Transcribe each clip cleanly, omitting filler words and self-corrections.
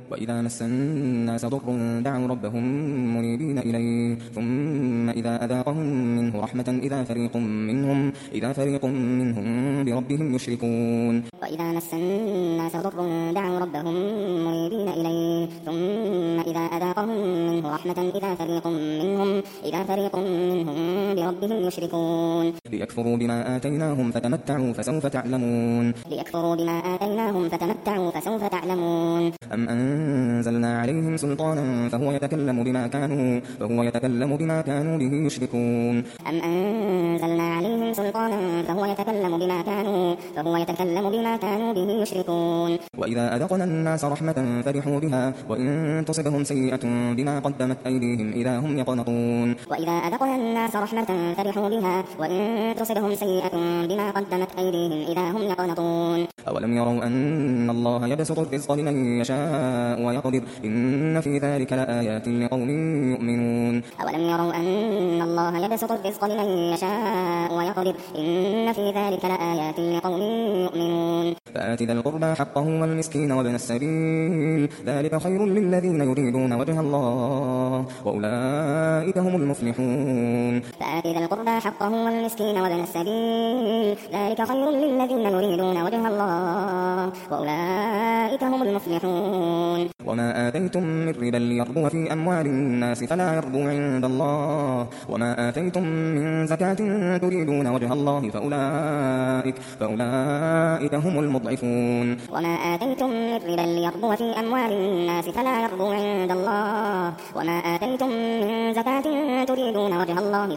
وإذا مس الناس ضر دعوا ربهم منيبين إليه ثم إذا أذاقهم منه رحمة إذا فريق منهم بربهم يشركون وإذا مس الناس ضر دعوا ربهم منيبين إليه ثم إذا أذاقهم منه رحمة إذا فريق منهم بربهم يشركون ليكفروا بما آتيناهم فتمتعوا فسوف تعلمون أم أنزلنا عليهم سلطانا فهو يتكلم بما كانوا به يشركون أم أنزلنا عليهم سلطانا فهو يتكلم بما كانوا به يشركون وإذا أذقنا الناس رحمة فرحوا بها وإن تصبهم سيئة بما قدمت أيديهم إذا هم يقنطون وإذا أذقنا الناس رحمة فرحوا بها وإن تصبهم سيئة بما قدمت أيديهم إذا هم يقنطون أولم يروا أن الله يبسط الرزق لمن يشاء ويقدر إن في ذلك لآيات لقوم يؤمنون أولم يروا أن الله يبسط الرزق لمن يشاء ويقدر إن في ذلك لآيات لقوم يؤمنون فآت ذا القربى حقه والمسكين وابن السبيل ذلك خير للذين يريدون وجه الله وأولئك هم المفلحون فآت ذا القربى حقه والمسكين وابن السبيل ذلك خير للذين يريدون وجه الله وأولئك هم المفلحون وما آتيتم من ربا ليربو في أموال الناس فلا يربو عند الله وما آتيتم من زكاة تريدون وجه الله فأولئك هم المضعفون وما آتيتم من ربا ليربو في أموال الناس فلا يربو عند الله وما آتيتم من زكاة تريدون وجه الله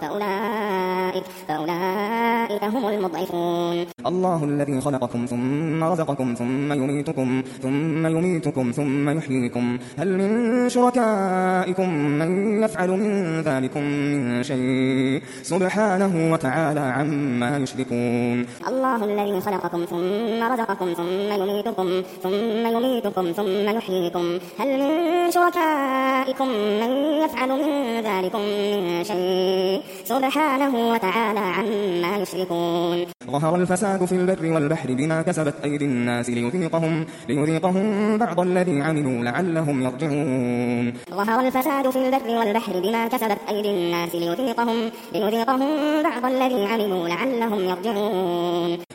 فأولئك هم المضعفون الله الذي خلقكم ثم رزقكم ثم يميتكم ثم يحييكم هل من شركائكم من يفعل من ذلكم من شيء سبحانه وتعالى عما يشركون الله الذي خلقكم ثم رزقكم ثم يميتكم ثم يحييكم هل من شركائكم من يفعل من ذلكم من شيء سبحانه وتعالى عما يشركون ظهر الفساد في البر والبحر بما كسبت أيدي الناس ليذيقهم بعض الذي عملوا لعلهم يرجعون ظهر الفساد في البر والبحر بما كسبت أيدي الناس ليذيقهم بعض الذي عملوا لعلهم يرجعون